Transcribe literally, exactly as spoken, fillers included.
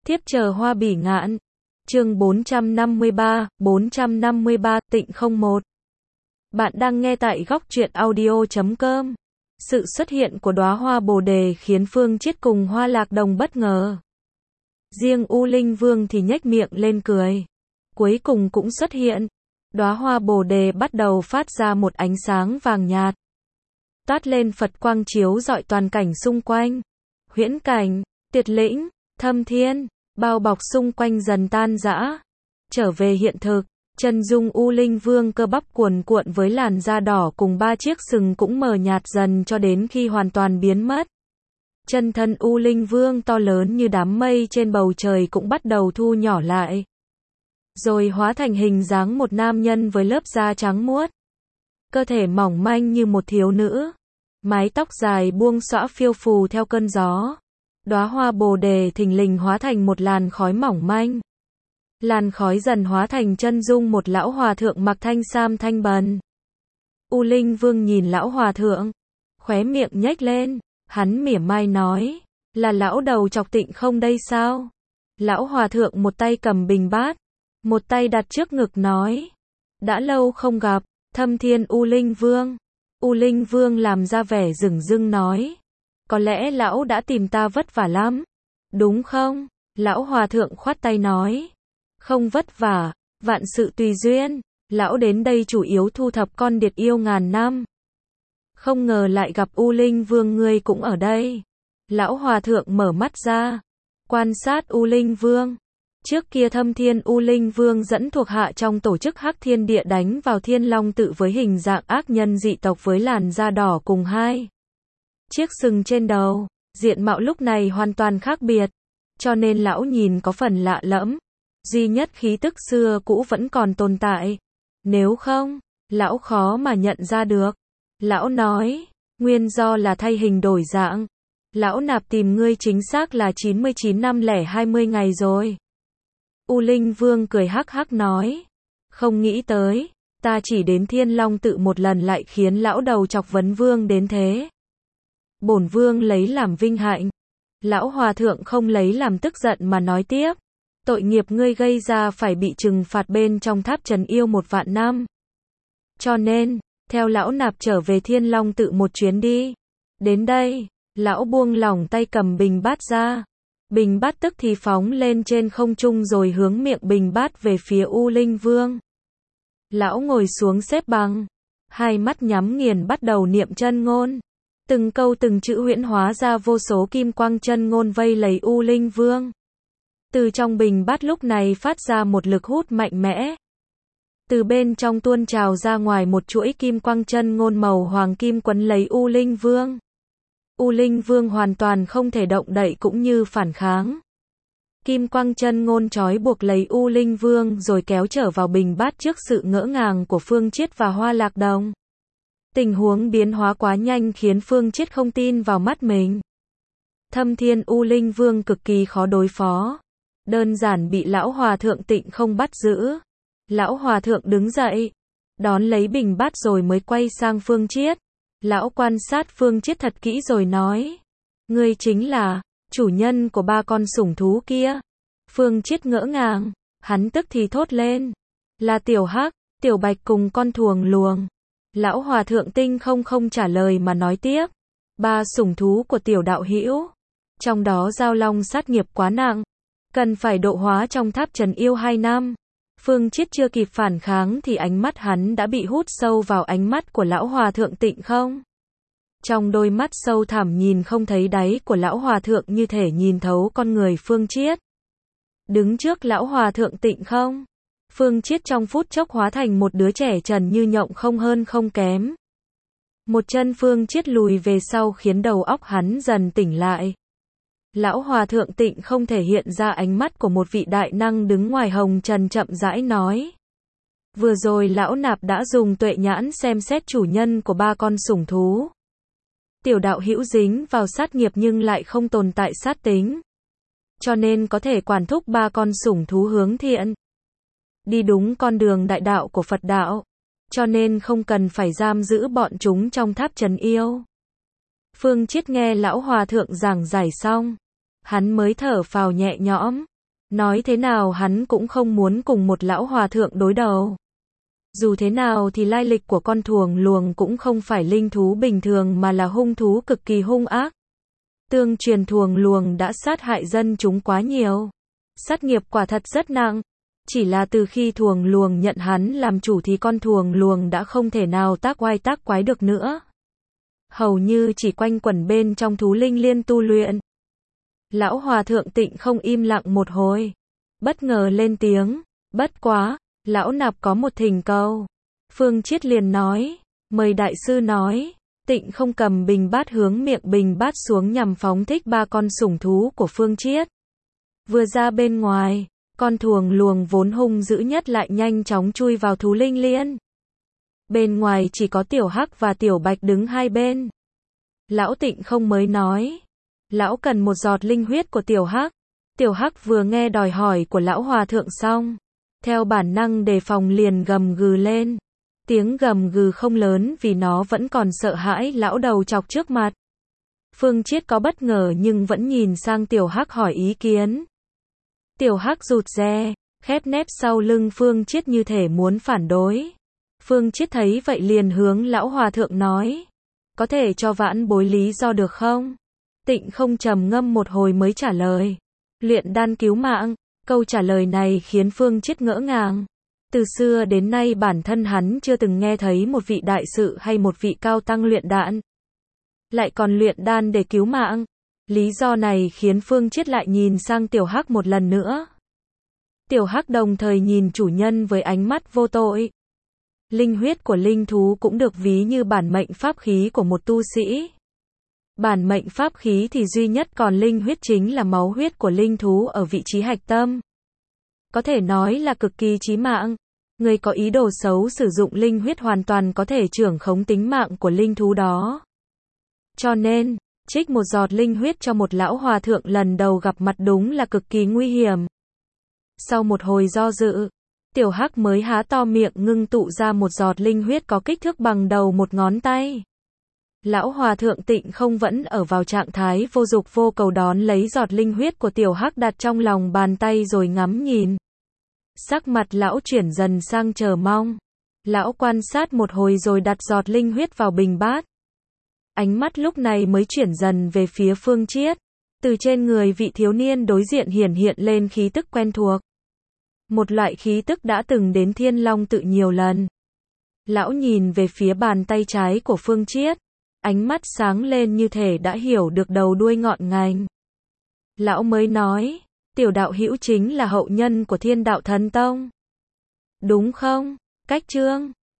Thiếp chờ hoa bỉ ngạn. Chương bốn trăm năm mươi ba, bốn trăm năm mươi ba, Tịnh không một. Bạn đang nghe tại góc truyện audio chấm com. Sự xuất hiện của đóa hoa bồ đề khiến Phương Chiết cùng Hoa Lạc Đồng bất ngờ. Riêng U Linh Vương thì nhếch miệng lên cười. Cuối cùng cũng xuất hiện. Đóa hoa bồ đề bắt đầu phát ra một ánh sáng vàng nhạt. Toát lên Phật quang chiếu rọi toàn cảnh xung quanh. Huyễn cảnh, tuyệt lĩnh, thâm thiên, bao bọc xung quanh dần tan rã. Trở về hiện thực, chân dung U Linh Vương cơ bắp cuồn cuộn với làn da đỏ cùng ba chiếc sừng cũng mờ nhạt dần cho đến khi hoàn toàn biến mất. Chân thân U Linh Vương to lớn như đám mây trên bầu trời cũng bắt đầu thu nhỏ lại. Rồi hóa thành hình dáng một nam nhân với lớp da trắng muốt. Cơ thể mỏng manh như một thiếu nữ. Mái tóc dài buông xõa phiêu phù theo cơn gió. Đóa hoa bồ đề thình lình hóa thành một làn khói mỏng manh. Làn khói dần hóa thành chân dung một lão hòa thượng mặc thanh sam thanh bần. U Linh Vương nhìn lão hòa thượng, khóe miệng nhếch lên, hắn mỉa mai nói, là lão đầu chọc Tịnh không đây sao? Lão hòa thượng một tay cầm bình bát, một tay đặt trước ngực nói, đã lâu không gặp, Thâm Thiên U Linh Vương. U Linh Vương làm ra vẻ dửng dưng nói, có lẽ lão đã tìm ta vất vả lắm, đúng không? Lão hòa thượng khoát tay nói, không vất vả, vạn sự tùy duyên, lão đến đây chủ yếu thu thập con điệt yêu ngàn năm. Không ngờ lại gặp U Linh Vương ngươi cũng ở đây. Lão hòa thượng mở mắt ra, quan sát U Linh Vương. Trước kia Thâm Thiên U Linh Vương dẫn thuộc hạ trong tổ chức Hắc Thiên Địa đánh vào Thiên Long Tự với hình dạng ác nhân dị tộc với làn da đỏ cùng hai chiếc sừng trên đầu, diện mạo lúc này hoàn toàn khác biệt, cho nên lão nhìn có phần lạ lẫm. Duy nhất khí tức xưa cũ vẫn còn tồn tại. Nếu không, lão khó mà nhận ra được. Lão nói, nguyên do là thay hình đổi dạng. Lão nạp tìm ngươi chính xác là chín mươi chín năm lẻ hai mươi ngày rồi. U Linh Vương cười hắc hắc nói, không nghĩ tới, ta chỉ đến Thiên Long Tự một lần lại khiến lão đầu chọc vấn vương đến thế. Bổn vương lấy làm vinh hạnh. Lão hòa thượng không lấy làm tức giận mà nói tiếp, tội nghiệp ngươi gây ra phải bị trừng phạt bên trong tháp trần yêu một vạn năm. Cho nên, theo lão nạp trở về Thiên Long Tự một chuyến đi. Đến đây, lão buông lỏng tay cầm bình bát ra. Bình bát tức thì phóng lên trên không trung rồi hướng miệng bình bát về phía U Linh Vương. Lão ngồi xuống xếp bằng, hai mắt nhắm nghiền bắt đầu niệm chân ngôn. Từng câu từng chữ huyễn hóa ra vô số kim quang chân ngôn vây lấy U Linh Vương. Từ trong bình bát lúc này phát ra một lực hút mạnh mẽ. Từ bên trong tuôn trào ra ngoài một chuỗi kim quang chân ngôn màu hoàng kim quấn lấy U Linh Vương. U Linh Vương hoàn toàn không thể động đậy cũng như phản kháng. Kim quang chân ngôn trói buộc lấy U Linh Vương rồi kéo trở vào bình bát trước sự ngỡ ngàng của Phương Chiết và Hoa Lạc Đồng. Tình huống biến hóa quá nhanh khiến Phương Chiết không tin vào mắt mình. Thâm Thiên U Linh Vương cực kỳ khó đối phó. Đơn giản bị lão hòa thượng Tịnh không bắt giữ. Lão hòa thượng đứng dậy, đón lấy bình bát rồi mới quay sang Phương Chiết. Lão quan sát Phương Chiết thật kỹ rồi nói, ngươi chính là chủ nhân của ba con sủng thú kia. Phương Chiết ngỡ ngàng, hắn tức thì thốt lên, là Tiểu Hắc, Tiểu Bạch cùng con thuồng luồng. Lão hòa thượng Tinh không không trả lời mà nói tiếp, ba sủng thú của Tiểu đạo hữu, trong đó Giao Long sát nghiệp quá nặng, cần phải độ hóa trong tháp trần yêu hai năm. Phương Chiết chưa kịp phản kháng thì ánh mắt hắn đã bị hút sâu vào ánh mắt của lão hòa thượng Tịnh không. Trong đôi mắt sâu thẳm nhìn không thấy đáy của lão hòa thượng như thể nhìn thấu con người Phương Chiết. Đứng trước lão hòa thượng Tịnh không, Phương Chiết trong phút chốc hóa thành một đứa trẻ trần như nhộng không hơn không kém. Một chân Phương Chiết lùi về sau khiến đầu óc hắn dần tỉnh lại. Lão hòa thượng Tịnh không thể hiện ra ánh mắt của một vị đại năng đứng ngoài hồng trần chậm rãi nói. Vừa rồi lão nạp đã dùng tuệ nhãn xem xét chủ nhân của ba con sủng thú. Tiểu đạo hữu dính vào sát nghiệp nhưng lại không tồn tại sát tính. Cho nên có thể quản thúc ba con sủng thú hướng thiện. Đi đúng con đường đại đạo của Phật đạo. Cho nên không cần phải giam giữ bọn chúng trong tháp trần yêu. Phương Chiết nghe lão hòa thượng giảng giải xong, hắn mới thở phào nhẹ nhõm. Nói thế nào hắn cũng không muốn cùng một lão hòa thượng đối đầu. Dù thế nào thì lai lịch của con thuồng luồng cũng không phải linh thú bình thường mà là hung thú cực kỳ hung ác. Tương truyền thuồng luồng đã sát hại dân chúng quá nhiều. Sát nghiệp quả thật rất nặng. Chỉ là từ khi thuồng luồng nhận hắn làm chủ thì con thuồng luồng đã không thể nào tác oai tác quái được nữa. Hầu như chỉ quanh quẩn bên trong thú linh liên tu luyện. Lão hòa thượng Tịnh không im lặng một hồi. Bất ngờ lên tiếng. Bất quá, lão nạp có một thỉnh cầu. Phương Chiết liền nói. Mời đại sư nói. Tịnh không cầm bình bát hướng miệng bình bát xuống nhằm phóng thích ba con sủng thú của Phương Chiết. Vừa ra bên ngoài, con thuồng luồng vốn hung dữ nhất lại nhanh chóng chui vào thú linh liên. Bên ngoài chỉ có Tiểu Hắc và Tiểu Bạch đứng hai bên. Lão Tịnh không mới nói. Lão cần một giọt linh huyết của Tiểu Hắc. Tiểu Hắc vừa nghe đòi hỏi của lão hòa thượng xong, theo bản năng đề phòng liền gầm gừ lên. Tiếng gầm gừ không lớn vì nó vẫn còn sợ hãi lão đầu chọc trước mặt. Phương Chiết có bất ngờ nhưng vẫn nhìn sang Tiểu Hắc hỏi ý kiến. Tiểu Hắc rụt rè, khép nép sau lưng Phương Chiết như thể muốn phản đối. Phương Chiết thấy vậy liền hướng lão hòa thượng nói. Có thể cho vãn bối lý do được không? Tịnh không trầm ngâm một hồi mới trả lời. Luyện đan cứu mạng. Câu trả lời này khiến Phương Chiết ngỡ ngàng. Từ xưa đến nay bản thân hắn chưa từng nghe thấy một vị đại sự hay một vị cao tăng luyện đan lại còn luyện đan để cứu mạng. Lý do này khiến Phương Chiết lại nhìn sang Tiểu Hắc một lần nữa. Tiểu Hắc đồng thời nhìn chủ nhân với ánh mắt vô tội. Linh huyết của linh thú cũng được ví như bản mệnh pháp khí của một tu sĩ. Bản mệnh pháp khí thì duy nhất còn linh huyết chính là máu huyết của linh thú ở vị trí hạch tâm. Có thể nói là cực kỳ chí mạng. Người có ý đồ xấu sử dụng linh huyết hoàn toàn có thể trưởng khống tính mạng của linh thú đó. Cho nên, trích một giọt linh huyết cho một lão hòa thượng lần đầu gặp mặt đúng là cực kỳ nguy hiểm. Sau một hồi do dự, Tiểu Hắc mới há to miệng ngưng tụ ra một giọt linh huyết có kích thước bằng đầu một ngón tay. Lão hòa thượng Tịnh không vẫn ở vào trạng thái vô dục vô cầu đón lấy giọt linh huyết của Tiểu Hắc đặt trong lòng bàn tay rồi ngắm nhìn. Sắc mặt lão chuyển dần sang chờ mong. Lão quan sát một hồi rồi đặt giọt linh huyết vào bình bát. Ánh mắt lúc này mới chuyển dần về phía Phương Chiết. Từ trên người vị thiếu niên đối diện hiển hiện lên khí tức quen thuộc. Một loại khí tức đã từng đến Thiên Long tự nhiều lần. Lão nhìn về phía bàn tay trái của Phương Chiết. Ánh mắt sáng lên như thể đã hiểu được đầu đuôi ngọn ngành. Lão mới nói, Tiểu đạo hữu chính là hậu nhân của Thiên Đạo Thần Tông. Đúng không? Cách Trương